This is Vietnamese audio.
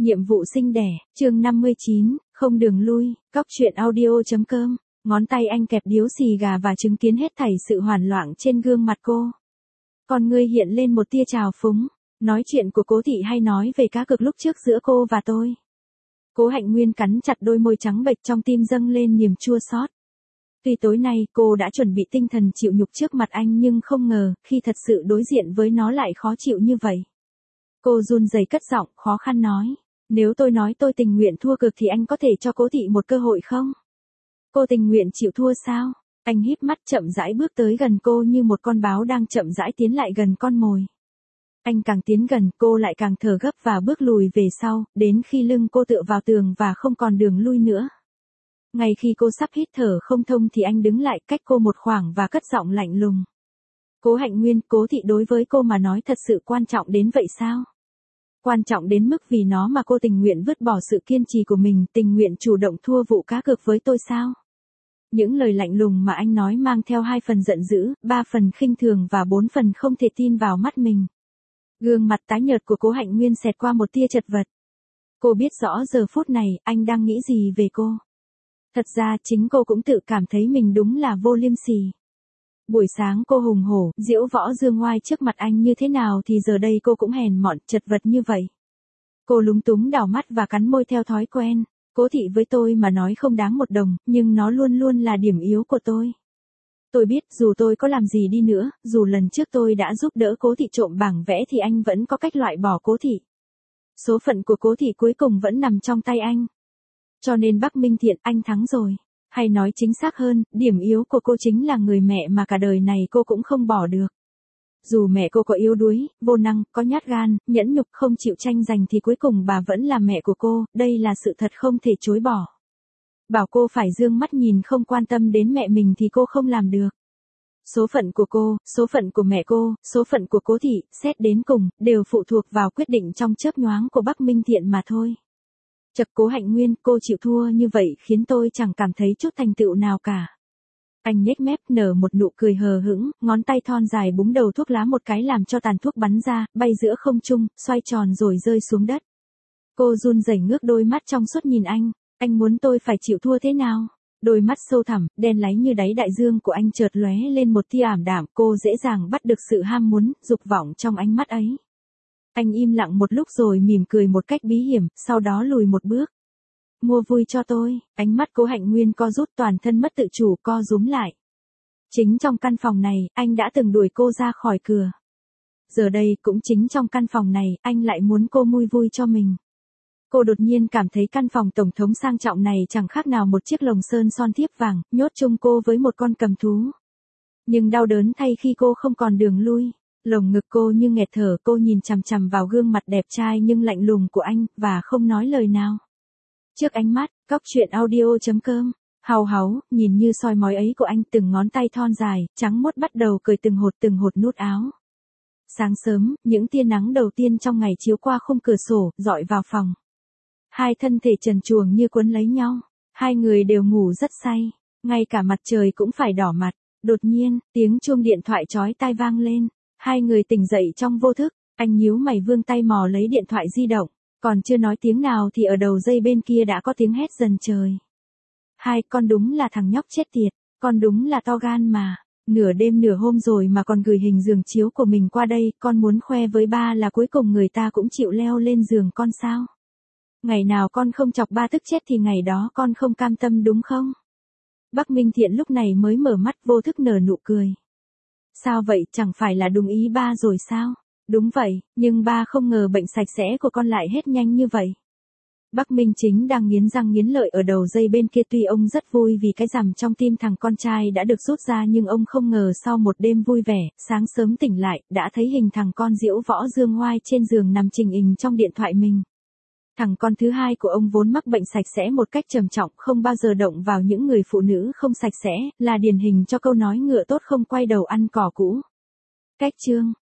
Nhiệm vụ sinh đẻ, chương 59, không đường lui, cóc truyện audio.com, ngón tay anh kẹp điếu xì gà và chứng kiến hết thảy sự hoảng loạn trên gương mặt cô. Con ngươi hiện lên một tia trào phúng, nói chuyện của Cố Thị hay nói về cá cược lúc trước giữa cô và tôi. Cố Hạnh Nguyên cắn chặt đôi môi trắng bệch, trong tim dâng lên niềm chua xót. Tuy tối nay cô đã chuẩn bị tinh thần chịu nhục trước mặt anh, nhưng không ngờ khi thật sự đối diện với nó lại khó chịu như vậy. Cô run rẩy cất giọng khó khăn nói, nếu tôi nói tôi tình nguyện thua cược thì anh có thể cho Cố Thị một cơ hội không? Cô tình nguyện chịu thua sao? Anh híp mắt chậm rãi bước tới gần cô như một con báo đang chậm rãi tiến lại gần con mồi. Anh càng tiến gần, cô lại càng thở gấp và bước lùi về sau, đến khi lưng cô tựa vào tường và không còn đường lui nữa. Ngay khi cô sắp hít thở không thông thì anh đứng lại cách cô một khoảng và cất giọng lạnh lùng. Cố Hạnh Nguyên, Cố Thị đối với cô mà nói thật sự quan trọng đến vậy sao? Quan trọng đến mức vì nó mà cô tình nguyện vứt bỏ sự kiên trì của mình, tình nguyện chủ động thua vụ cá cược với tôi sao? Những lời lạnh lùng mà anh nói mang theo 2 phần giận dữ, 3 phần khinh thường và 4 phần không thể tin vào mắt mình. Gương mặt tái nhợt của Cố Hạnh Nguyên xẹt qua một tia chật vật. Cô biết rõ giờ phút này anh đang nghĩ gì về cô. Thật ra chính cô cũng tự cảm thấy mình đúng là vô liêm sỉ. Buổi sáng cô hùng hổ, diễu võ dương ngoai trước mặt anh như thế nào thì giờ đây cô cũng hèn mọn, chật vật như vậy. Cô lúng túng đảo mắt và cắn môi theo thói quen. Cố Thị với tôi mà nói không đáng một đồng, nhưng nó luôn luôn là điểm yếu của tôi. Tôi biết dù tôi có làm gì đi nữa, dù lần trước tôi đã giúp đỡ Cố Thị trộm bảng vẽ thì anh vẫn có cách loại bỏ Cố Thị. Số phận của Cố Thị cuối cùng vẫn nằm trong tay anh. Cho nên Bắc Minh Thiện, anh thắng rồi. Hay nói chính xác hơn, điểm yếu của cô chính là người mẹ mà cả đời này cô cũng không bỏ được. Dù mẹ cô có yếu đuối, vô năng, có nhát gan, nhẫn nhục, không chịu tranh giành thì cuối cùng bà vẫn là mẹ của cô, đây là sự thật không thể chối bỏ. Bảo cô phải dương mắt nhìn không quan tâm đến mẹ mình thì cô không làm được. Số phận của cô, số phận của mẹ cô, số phận của Cố Thị, xét đến cùng, đều phụ thuộc vào quyết định trong chớp nhoáng của Bắc Minh Thiện mà thôi. Chật, Cố Hạnh Nguyên, cô chịu thua như vậy khiến tôi chẳng cảm thấy chút thành tựu nào cả. Anh nhếch mép nở một nụ cười hờ hững, ngón tay thon dài búng đầu thuốc lá một cái làm cho tàn thuốc bắn ra, bay giữa không trung, xoay tròn rồi rơi xuống đất. Cô run rẩy ngước đôi mắt trong suốt nhìn anh muốn tôi phải chịu thua thế nào? Đôi mắt sâu thẳm, đen láy như đáy đại dương của anh chợt lóe lên một tia ảm đạm, cô dễ dàng bắt được sự ham muốn, dục vọng trong ánh mắt ấy. Anh im lặng một lúc rồi mỉm cười một cách bí hiểm, sau đó lùi một bước. Mua vui cho tôi, ánh mắt Cố Hạnh Nguyên co rút, toàn thân mất tự chủ, co rúm lại. Chính trong căn phòng này, anh đã từng đuổi cô ra khỏi cửa. Giờ đây, cũng chính trong căn phòng này, anh lại muốn cô mua vui cho mình. Cô đột nhiên cảm thấy căn phòng tổng thống sang trọng này chẳng khác nào một chiếc lồng sơn son thiếp vàng, nhốt chung cô với một con cầm thú. Nhưng đau đớn thay khi cô không còn đường lui. Lồng ngực cô như nghẹt thở, cô nhìn chằm chằm vào gương mặt đẹp trai nhưng lạnh lùng của anh, và không nói lời nào. Trước ánh mắt, cóc truyện audio.com, hào háu, nhìn như soi mói ấy của anh, từng ngón tay thon dài, trắng muốt bắt đầu cởi từng hột nút áo. Sáng sớm, những tia nắng đầu tiên trong ngày chiếu qua khung cửa sổ, dọi vào phòng. Hai thân thể trần truồng như quấn lấy nhau, hai người đều ngủ rất say, ngay cả mặt trời cũng phải đỏ mặt. Đột nhiên, tiếng chuông điện thoại chói tai vang lên. Hai người tỉnh dậy trong vô thức, anh nhíu mày vươn tay mò lấy điện thoại di động, còn chưa nói tiếng nào thì ở đầu dây bên kia đã có tiếng hét dần trời. Con đúng là thằng nhóc chết tiệt, con đúng là to gan mà, nửa đêm nửa hôm rồi mà còn gửi hình giường chiếu của mình qua đây, con muốn khoe với ba là cuối cùng người ta cũng chịu leo lên giường con sao? Ngày nào con không chọc ba tức chết thì ngày đó con không cam tâm đúng không? Bắc Minh Thiện lúc này mới mở mắt vô thức nở nụ cười. Sao vậy, chẳng phải là đúng ý ba rồi sao? Đúng vậy, nhưng ba không ngờ bệnh sạch sẽ của con lại hết nhanh như vậy. Bắc Minh Chính đang nghiến răng nghiến lợi ở đầu dây bên kia, tuy ông rất vui vì cái rằm trong tim thằng con trai đã được rút ra, nhưng ông không ngờ sau một đêm vui vẻ, sáng sớm tỉnh lại, đã thấy hình thằng con diễu võ dương ngoai trên giường nằm trình hình trong điện thoại mình. Thằng con thứ hai của ông vốn mắc bệnh sạch sẽ một cách trầm trọng, không bao giờ động vào những người phụ nữ không sạch sẽ, là điển hình cho câu nói ngựa tốt không quay đầu ăn cỏ cũ. Cách chương